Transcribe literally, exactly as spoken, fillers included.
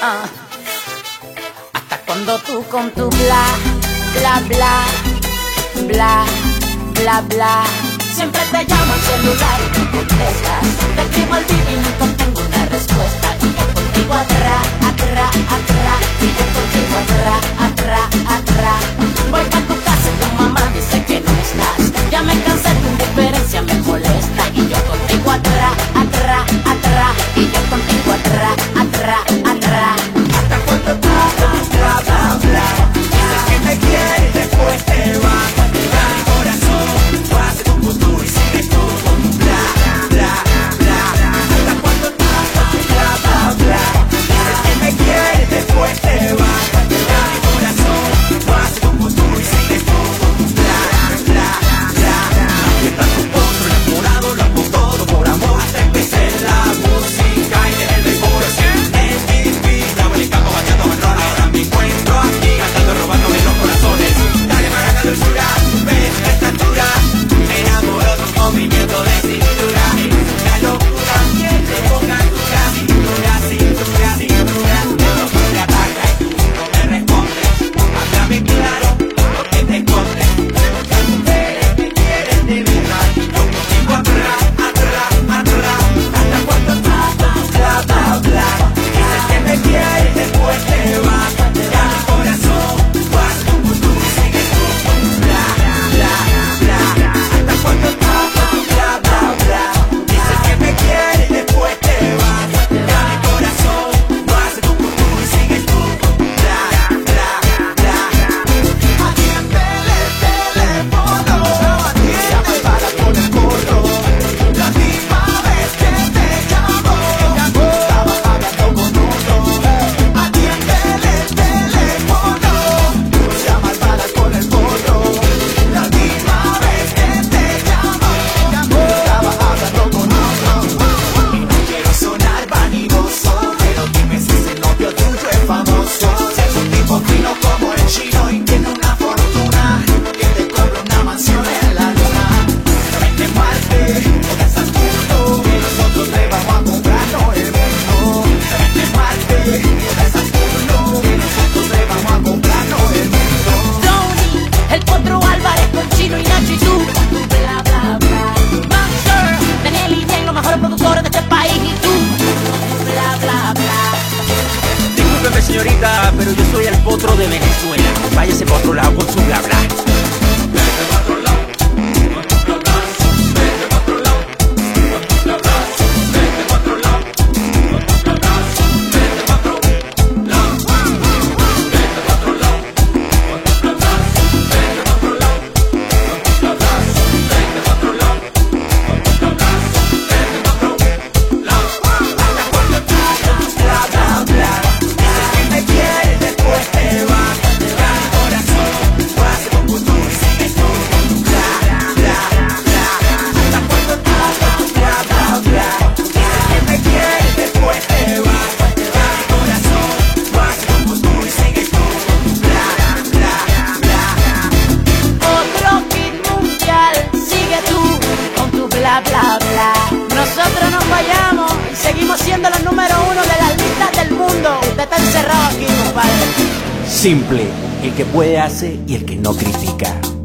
Uh. Hasta cuando tú con tu bla, bla, bla, bla, bla, bla. Siempre te llamo al celular y no contestas. Te escribo al vivo y nunca tengo una respuesta. Y yo contigo atrás, atrás, atrás. Y yo contigo atrás, atrás, atrás. Voy pa' tu casa y tu mamá dice que no estás. Ya me cansé, tu indiferencia me molesta. Y yo contigo atrás, atrás, atrás. Y yo contigo atrás, atrás, atrás. Hasta cuando tú con tu bla, bla, bla. Dices que me quieres y después te vas. Ya mi corazón va a ser un futuro y sigues tú con tu bla, bla, bla. Hasta cuando tú con tu bla, bla, bla. Dices que me quieres y después te vas. Ya mi corazón va a ser un futuro y sigues tú con tu bla, bla, bla. Mientras tu potro enamorado lo hago todo por amor. Hasta empecé la música y dejé el rencor. En mi vida voy en campo bateando error. Ahora me encuentro aquí cantando, robándome los corazones. Dale maraca dulzura, ves la estatura. Me enamoro de un movimiento de cintura. Es una locura que te ponga dura. Cintura, cintura, cintura. Esto no te ataca y tú no me respondes. Háblame claro, ¿por qué te escondes? Las mujeres me quieren de verdad. Y yo contigo atrás, atrás, atrás. Hasta cuando tú con tu bla, bla, bla. Dices que me quieres y después te vas. Ya mi corazón va a ser un futuro y sigues tú con tu bla, bla, bla. Hasta cuando tú con tu bla, bla, bla. Dices que me quieres y después te vas. Ya mi corazón va a ser un futuro y sigues tú con tu bla, bla, bla. Atiende el teléfono, atiende para con el corro. La misma vez que te llamo, estaba hablando con otro. Atiende el teléfono, no sea malvada con el corro. La misma vez que te llamo, estaba hablando con otro. Y no quiero sonar vanidoso, pero dime si ese novio tuyo es famoso. Si es un tipo fino como el chino y tiene una fortuna que te cobra una mansión en la luna. Vete Marte o de Saturno, que nosotros te vamos a comprarnos el mundo. Vete Marte o de Saturno, que nosotros te vamos a comprarnos el mundo. Tony, el Potro Álvarez con Chino y Nacho y tú con tu bla, bla, bla. Monster, Daniel y Jen, los mejores productores de este país. Y tú con tu bla, bla, bla. Discúlpeme señorita, pero yo soy el potro de Venezuela. Váyase por otro lado con su bla bla. Bla, bla, bla. Nosotros nos fallamos y seguimos siendo los número uno de las listas del mundo. Usted está encerrado aquí, compadre. Simple, el que puede hace y el que no critica.